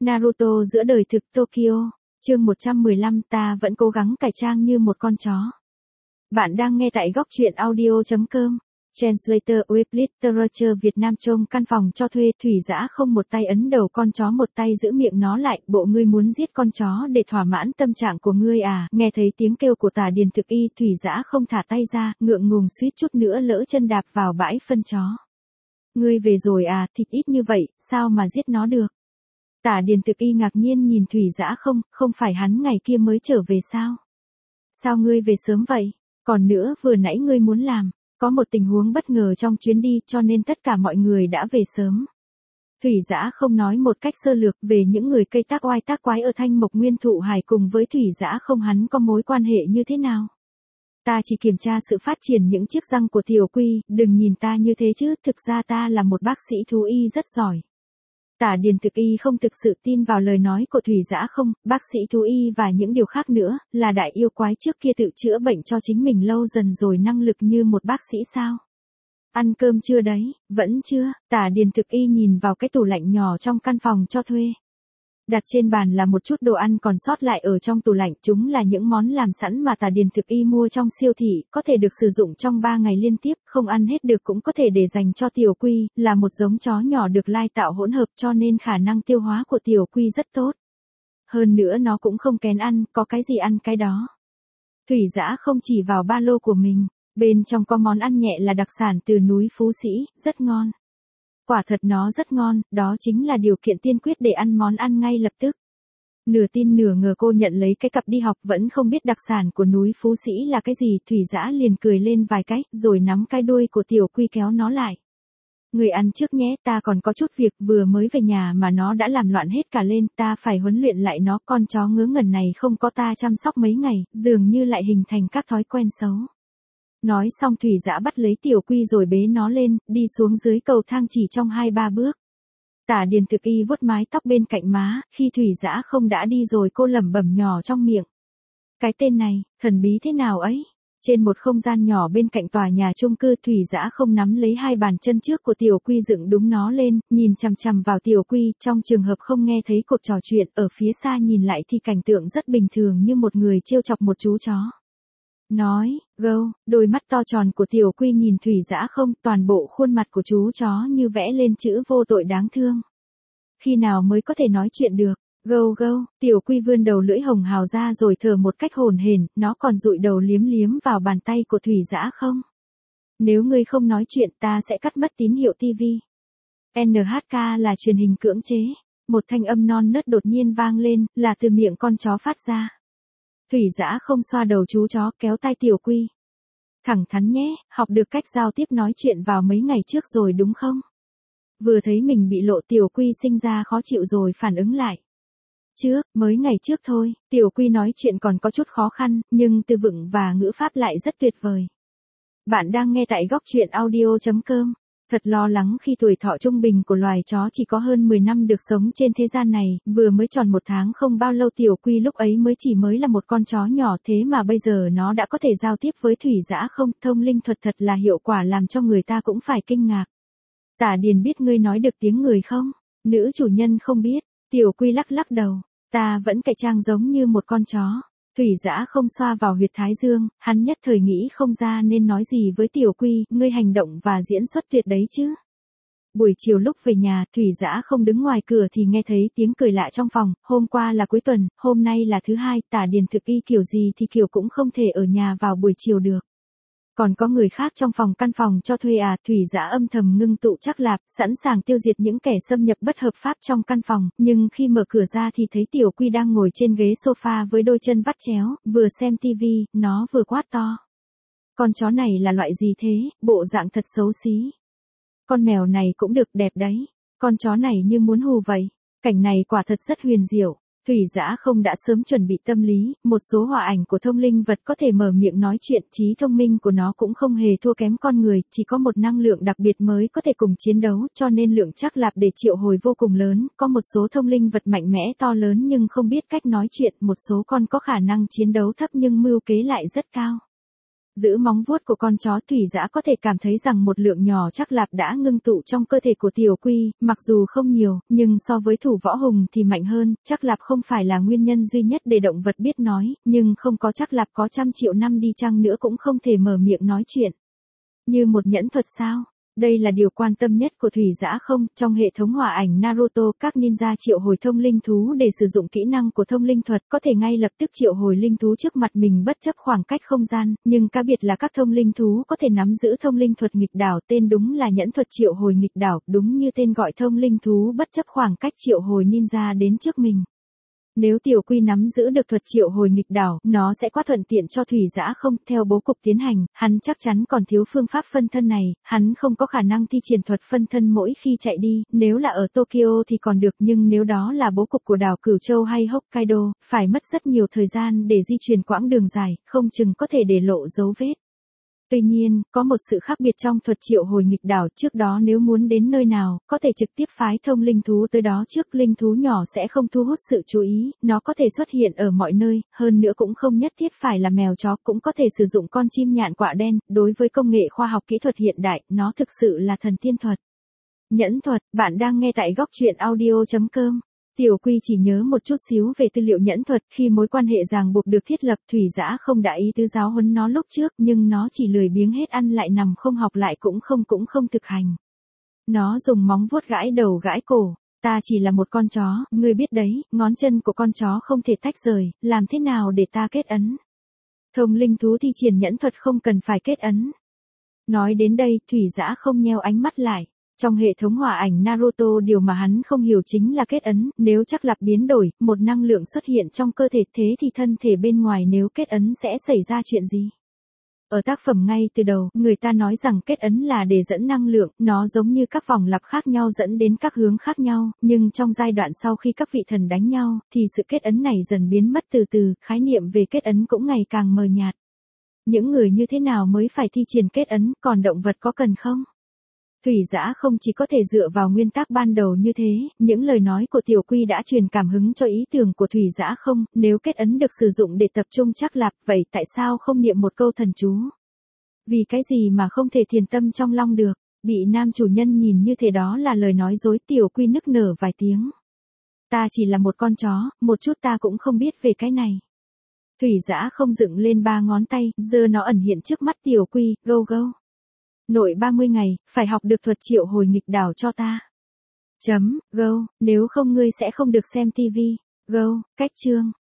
Naruto giữa đời thực Tokyo, chương 115 ta vẫn cố gắng cải trang như một con chó. Bạn đang nghe tại góc truyện audio.com. Translator with Literature Việt Nam. Trong căn phòng cho thuê, Thủy Dã không một tay ấn đầu con chó một tay giữ miệng nó lại. Bộ ngươi muốn giết con chó để thỏa mãn tâm trạng của ngươi à? Nghe thấy tiếng kêu của Tả Điền Thực Y, Thủy Dã không thả tay ra, ngượng ngùng suýt chút nữa lỡ chân đạp vào bãi phân chó. Ngươi về rồi à? Thịt ít như vậy, sao mà giết nó được? Tả Điền Thực Y ngạc nhiên nhìn Thủy Dã. Không phải hắn ngày kia mới trở về sao? Sao ngươi về sớm vậy? Còn nữa, vừa nãy ngươi muốn làm, có một tình huống bất ngờ trong chuyến đi cho nên tất cả mọi người đã về sớm. Thủy Dã không nói một cách sơ lược về những người cây tác oai tác quái ở Thanh Mộc Nguyên Thụ Hải cùng với Thủy Dã không hắn có mối quan hệ như thế nào. Ta chỉ kiểm tra sự phát triển những chiếc răng của Tiểu Quy, đừng nhìn ta như thế chứ, thực ra ta là một bác sĩ thú y rất giỏi. Tả Điền Thực Y không thực sự tin vào lời nói của Thủy Dã không, bác sĩ thú y và những điều khác nữa, là đại yêu quái trước kia tự chữa bệnh cho chính mình lâu dần rồi năng lực như một bác sĩ sao? Ăn cơm chưa đấy? Vẫn chưa. Tả Điền Thực Y nhìn vào cái tủ lạnh nhỏ trong căn phòng cho thuê. Đặt trên bàn là một chút đồ ăn còn sót lại ở trong tủ lạnh, chúng là những món làm sẵn mà Tả Điền Thực Y mua trong siêu thị, có thể được sử dụng trong 3 ngày liên tiếp, không ăn hết được cũng có thể để dành cho Tiểu Quy, là một giống chó nhỏ được lai tạo hỗn hợp cho nên khả năng tiêu hóa của Tiểu Quy rất tốt. Hơn nữa nó cũng không kén ăn, có cái gì ăn cái đó. Thủy Dã không chỉ vào ba lô của mình, bên trong có món ăn nhẹ là đặc sản từ núi Phú Sĩ, rất ngon. Quả thật nó rất ngon, đó chính là điều kiện tiên quyết để ăn món ăn ngay lập tức. Nửa tin nửa ngờ cô nhận lấy cái cặp đi học vẫn không biết đặc sản của núi Phú Sĩ là cái gì. Thủy Dã liền cười lên vài cái, rồi nắm cái đuôi của Tiểu Quy kéo nó lại. Người ăn trước nhé, ta còn có chút việc, vừa mới về nhà mà nó đã làm loạn hết cả lên, ta phải huấn luyện lại nó. Con chó ngớ ngẩn này không có ta chăm sóc mấy ngày, dường như lại hình thành các thói quen xấu. Nói xong Thủy Dã bắt lấy Tiểu Quy rồi bế nó lên, đi xuống dưới cầu thang chỉ trong 2-3 bước. Tả Điền Thực Y vuốt mái tóc bên cạnh má, khi Thủy Dã không đã đi rồi cô lẩm bẩm nhỏ trong miệng. Cái tên này, thần bí thế nào ấy? Trên một không gian nhỏ bên cạnh tòa nhà chung cư, Thủy Dã không nắm lấy hai bàn chân trước của Tiểu Quy dựng đúng nó lên, nhìn chằm chằm vào Tiểu Quy, trong trường hợp không nghe thấy cuộc trò chuyện, ở phía xa nhìn lại thì cảnh tượng rất bình thường như một người trêu chọc một chú chó. Nói, gâu, đôi mắt to tròn của Tiểu Quy nhìn Thủy Dã không, toàn bộ khuôn mặt của chú chó như vẽ lên chữ vô tội đáng thương. Khi nào mới có thể nói chuyện được? Gâu gâu, Tiểu Quy vươn đầu lưỡi hồng hào ra rồi thở một cách hổn hển, nó còn dụi đầu liếm liếm vào bàn tay của Thủy Dã không. Nếu ngươi không nói chuyện ta sẽ cắt mất tín hiệu TV. NHK là truyền hình cưỡng chế. Một thanh âm non nớt đột nhiên vang lên, là từ miệng con chó phát ra. Thủy Dã không xoa đầu chú chó, kéo tay Tiểu Quy. Thẳng thắn nhé, học được cách giao tiếp nói chuyện vào mấy ngày trước rồi đúng không? Vừa thấy mình bị lộ, Tiểu Quy sinh ra khó chịu rồi phản ứng lại. Mới ngày trước thôi. Tiểu Quy nói chuyện còn có chút khó khăn, nhưng từ vựng và ngữ pháp lại rất tuyệt vời. Bạn đang nghe tại góc truyện audio.com. Thật lo lắng khi tuổi thọ trung bình của loài chó chỉ có hơn 10 năm được sống trên thế gian này, vừa mới tròn 1 tháng không bao lâu. Tiểu Quy lúc ấy mới là một con chó nhỏ, thế mà bây giờ nó đã có thể giao tiếp với Thủy Dã không. Thông linh thuật thật là hiệu quả làm cho người ta cũng phải kinh ngạc. Tả Điền biết ngươi nói được tiếng người không? Nữ chủ nhân không biết. Tiểu Quy lắc lắc đầu. Ta vẫn cải trang giống như một con chó. Thủy Dã không xoa vào huyệt thái dương, hắn nhất thời nghĩ không ra nên nói gì với Tiểu Quy, ngươi hành động và diễn xuất tuyệt đấy chứ. Buổi chiều lúc về nhà, Thủy Dã không đứng ngoài cửa thì nghe thấy tiếng cười lạ trong phòng. Hôm qua là cuối tuần, hôm nay là thứ hai, Tả Điền Thực Y kiểu gì thì kiểu cũng không thể ở nhà vào buổi chiều được. Còn có người khác trong căn phòng cho thuê à? Thủy Dã âm thầm ngưng tụ chắc lạp, sẵn sàng tiêu diệt những kẻ xâm nhập bất hợp pháp trong căn phòng, nhưng khi mở cửa ra thì thấy Tiểu Quy đang ngồi trên ghế sofa với đôi chân vắt chéo, vừa xem tivi, nó vừa quát to. Con chó này là loại gì thế, bộ dạng thật xấu xí. Con mèo này cũng được, đẹp đấy. Con chó này như muốn hù vậy. Cảnh này quả thật rất huyền diệu. Thủy Dã không đã sớm chuẩn bị tâm lý, một số họa ảnh của thông linh vật có thể mở miệng nói chuyện, trí thông minh của nó cũng không hề thua kém con người, chỉ có một năng lượng đặc biệt mới có thể cùng chiến đấu, cho nên lượng chắc lạp để triệu hồi vô cùng lớn, có một số thông linh vật mạnh mẽ to lớn nhưng không biết cách nói chuyện, một số con có khả năng chiến đấu thấp nhưng mưu kế lại rất cao. Giữ móng vuốt của con chó Thủy Dã có thể cảm thấy rằng một lượng nhỏ chắc lạp đã ngưng tụ trong cơ thể của Tiểu Quy, mặc dù không nhiều, nhưng so với Thủ Võ Hùng thì mạnh hơn, chắc lạp không phải là nguyên nhân duy nhất để động vật biết nói, nhưng không có chắc lạp có trăm triệu năm đi chăng nữa cũng không thể mở miệng nói chuyện. Như một nhẫn thuật sao? Đây là điều quan tâm nhất của Thủy Dã không? Trong hệ thống hỏa ảnh Naruto, các ninja triệu hồi thông linh thú để sử dụng kỹ năng của thông linh thuật, có thể ngay lập tức triệu hồi linh thú trước mặt mình bất chấp khoảng cách không gian, nhưng cá biệt là các thông linh thú có thể nắm giữ thông linh thuật nghịch đảo, tên đúng là nhẫn thuật triệu hồi nghịch đảo, đúng như tên gọi thông linh thú bất chấp khoảng cách triệu hồi ninja đến trước mình. Nếu Tiểu Quy nắm giữ được thuật triệu hồi nghịch đảo, nó sẽ quá thuận tiện cho Thủy Dã không? Theo bố cục tiến hành, hắn chắc chắn còn thiếu phương pháp phân thân này, hắn không có khả năng thi triển thuật phân thân mỗi khi chạy đi, nếu là ở Tokyo thì còn được, nhưng nếu đó là bố cục của đảo Cửu Châu hay Hokkaido, phải mất rất nhiều thời gian để di chuyển quãng đường dài, không chừng có thể để lộ dấu vết. Tuy nhiên, có một sự khác biệt trong thuật triệu hồi nghịch đảo, trước đó nếu muốn đến nơi nào, có thể trực tiếp phái thông linh thú tới đó trước, linh thú nhỏ sẽ không thu hút sự chú ý, nó có thể xuất hiện ở mọi nơi, hơn nữa cũng không nhất thiết phải là mèo chó, cũng có thể sử dụng con chim nhạn quạ đen, đối với công nghệ khoa học kỹ thuật hiện đại, nó thực sự là thần tiên thuật. Nhẫn thuật, bạn đang nghe tại góc truyện audio.com. Tiểu Quy chỉ nhớ một chút xíu về tư liệu nhẫn thuật, khi mối quan hệ ràng buộc được thiết lập, Thủy Dã không đã ý tứ giáo huấn nó lúc trước, nhưng nó chỉ lười biếng hết ăn lại nằm không học lại cũng không thực hành. Nó dùng móng vuốt gãi đầu gãi cổ, ta chỉ là một con chó, ngươi biết đấy, ngón chân của con chó không thể tách rời, làm thế nào để ta kết ấn? Thông linh thú thi triển nhẫn thuật không cần phải kết ấn. Nói đến đây, Thủy Dã không nheo ánh mắt lại. Trong hệ thống hỏa ảnh Naruto, điều mà hắn không hiểu chính là kết ấn, nếu chắc lạp biến đổi, một năng lượng xuất hiện trong cơ thể, thế thì thân thể bên ngoài nếu kết ấn sẽ xảy ra chuyện gì? Ở tác phẩm ngay từ đầu, người ta nói rằng kết ấn là để dẫn năng lượng, nó giống như các vòng lặp khác nhau dẫn đến các hướng khác nhau, nhưng trong giai đoạn sau khi các vị thần đánh nhau, thì sự kết ấn này dần biến mất từ từ, khái niệm về kết ấn cũng ngày càng mờ nhạt. Những người như thế nào mới phải thi triển kết ấn, còn động vật có cần không? Thủy Dã không chỉ có thể dựa vào nguyên tắc ban đầu như thế, những lời nói của Tiểu Quy đã truyền cảm hứng cho ý tưởng của Thủy Dã không, nếu kết ấn được sử dụng để tập trung chắc lạp, vậy tại sao không niệm một câu thần chú? Vì cái gì mà không thể thiền tâm trong long được? Bị nam chủ nhân nhìn như thế đó là lời nói dối, Tiểu Quy nức nở vài tiếng. Ta chỉ là một con chó, một chút ta cũng không biết về cái này. Thủy Dã không dựng lên ba ngón tay, giơ nó ẩn hiện trước mắt Tiểu Quy, gâu gâu. Nội 30 ngày, phải học được thuật triệu hồi nghịch đảo cho ta. Go, nếu không ngươi sẽ không được xem tivi. Go, cách chương.